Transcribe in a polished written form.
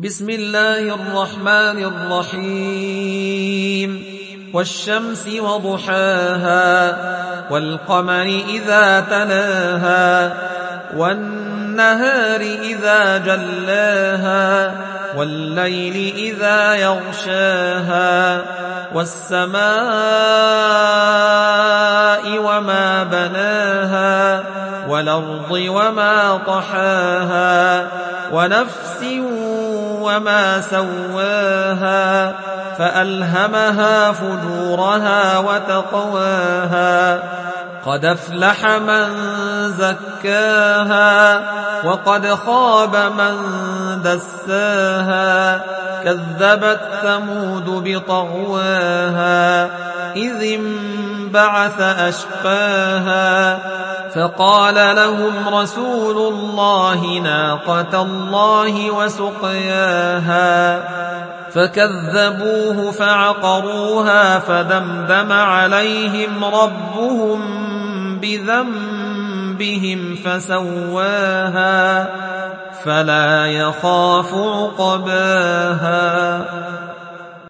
بسم الله الرحمن الرحيم والشمس وضحاها والقمر إذا تلاها والنهار إذا جلاها والليل إذا يغشاها والسماء وما بناها والأرض وما طحاها ونفس وما سواها فألهمها فجورها وتقواها قد أفلح من زكاها وقد خاب من دساها كذبت ثمود بطغواها إذ انبعث أشقاها فقال لهم رسول الله ناقة الله وسقياها فكذبوه فعقروها فدمدم عليهم ربهم بذنبهم فسواها فلا يخاف عقباها.